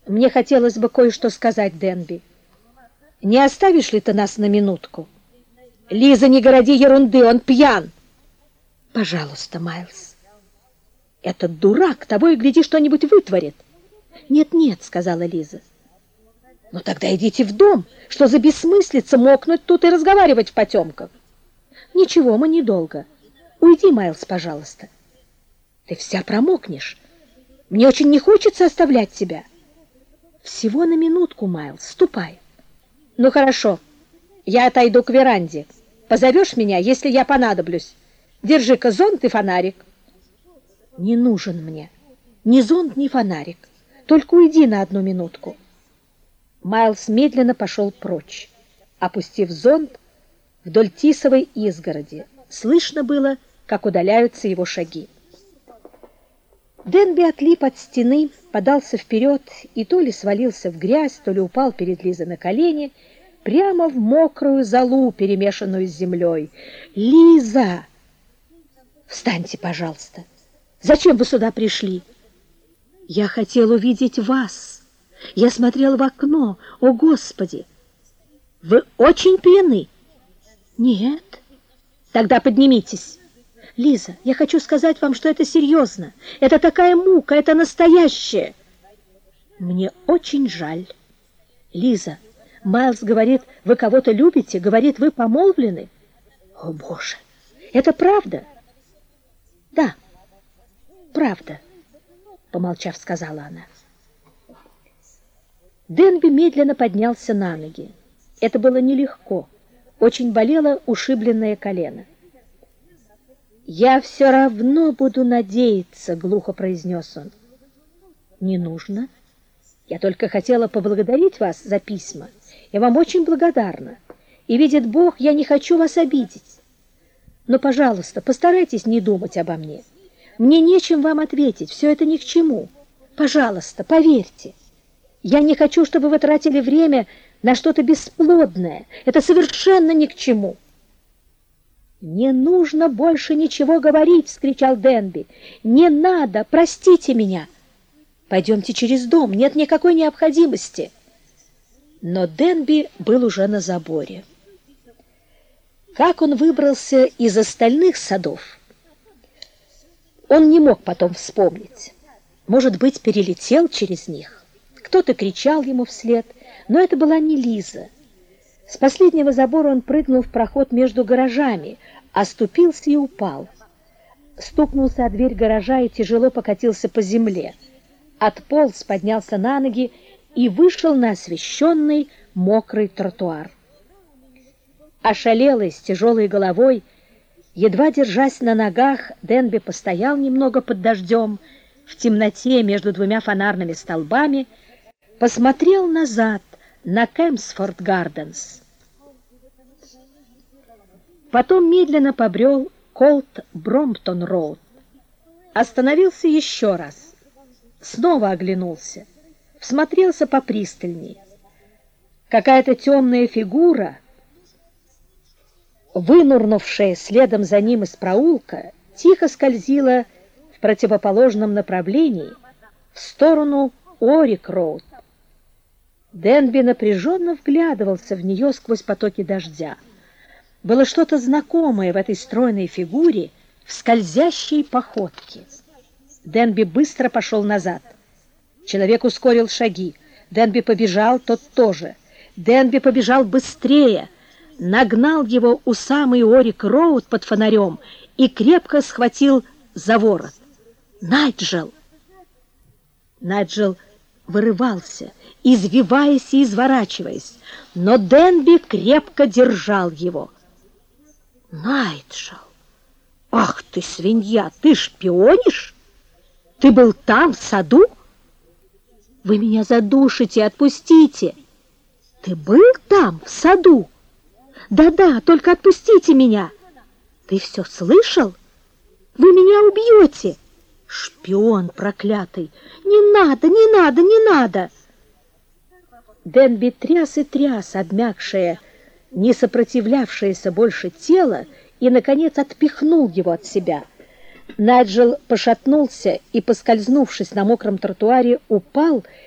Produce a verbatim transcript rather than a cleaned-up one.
Мне хотелось бы кое-что сказать, Денби. Не оставишь ли ты нас на минутку? Лиза, не городи ерунды, он пьян. Пожалуйста, Майлз. Этот дурак того и гляди что-нибудь вытворит. Нет-нет, сказала Лиза. Ну тогда идите в дом. Что за бессмыслица мокнуть тут и разговаривать в потемках? Ничего, мы недолго. Уйди, Майлз, пожалуйста. Ты вся промокнешь. Мне очень не хочется оставлять тебя. Всего на минутку, Майлз, ступай. Ну хорошо, я отойду к веранде. Позовешь меня, если я понадоблюсь. Держи-ка зонт и фонарик. Не нужен мне ни зонт, ни фонарик. Только уйди на одну минутку. Майлз медленно пошел прочь, опустив зонт вдоль тисовой изгороди. Слышно было, как удаляются его шаги. Денби отлип от стены, подался вперед и то ли свалился в грязь, то ли упал перед Лизой на колени, прямо в мокрую золу, перемешанную с землей. «Лиза! Встаньте, пожалуйста! Зачем вы сюда пришли?» «Я хотел увидеть вас. Я смотрел в окно. О, Господи! Вы очень пьяны?» «Нет». «Тогда поднимитесь». «Лиза, я хочу сказать вам, что это серьезно. Это такая мука, это настоящее». «Мне очень жаль». «Лиза, Майлз говорит, вы кого-то любите, говорит, вы помолвлены». «О, Боже, это правда?» «Да, правда», — помолчав, сказала она. Денби медленно поднялся на ноги. Это было нелегко. Очень болело ушибленное колено. «Я все равно буду надеяться», — глухо произнес он. «Не нужно. Я только хотела поблагодарить вас за письма. Я вам очень благодарна. И, видит Бог, я не хочу вас обидеть. Но, пожалуйста, постарайтесь не думать обо мне. Мне нечем вам ответить, все это ни к чему. Пожалуйста, поверьте. Я не хочу, чтобы вы тратили время на что-то бесплодное. Это совершенно ни к чему». «Не нужно больше ничего говорить!» — вскричал Денби. «Не надо! Простите меня! Пойдемте через дом, нет никакой необходимости!» Но Денби был уже на заборе. Как он выбрался из остальных садов, он не мог потом вспомнить. Может быть, перелетел через них. Кто-то кричал ему вслед, но это была не Лиза. С последнего забора он прыгнул в проход между гаражами, оступился и упал. Стукнулся о дверь гаража и тяжело покатился по земле. Отполз, поднялся на ноги и вышел на освещенный мокрый тротуар. Ошалелый, с тяжелой головой, едва держась на ногах, Денби постоял немного под дождем, в темноте между двумя фонарными столбами, посмотрел назад на Кемпсфорд Гарденс. Потом медленно побрел Колт Бромптон Роуд. Остановился еще раз. Снова оглянулся. Всмотрелся попристальней. Какая-то темная фигура, вынурнувшая следом за ним из проулка, тихо скользила в противоположном направлении в сторону Орик-Роуд. Денби напряженно вглядывался в нее сквозь потоки дождя. Было что-то знакомое в этой стройной фигуре, в скользящей походке. Денби быстро пошел назад. Человек ускорил шаги. Денби побежал, тот тоже. Денби побежал быстрее, нагнал его у самой Орик-Роуд под фонарем и крепко схватил за ворот. «Найджел!» Найджел вырывался, извиваясь и изворачиваясь, но Денби крепко держал его. «Найджел! Ах ты, свинья! Ты шпионишь? Ты был там, в саду? Вы меня задушите, отпустите! Ты был там, в саду? Да-да, только отпустите меня! Ты все слышал? Вы меня убьете! Шпион проклятый! Не надо, не надо, не надо!» Денби тряс и тряс обмякшее, не сопротивлявшееся больше тело, и, наконец, отпихнул его от себя. Найджел пошатнулся и, поскользнувшись на мокром тротуаре, упал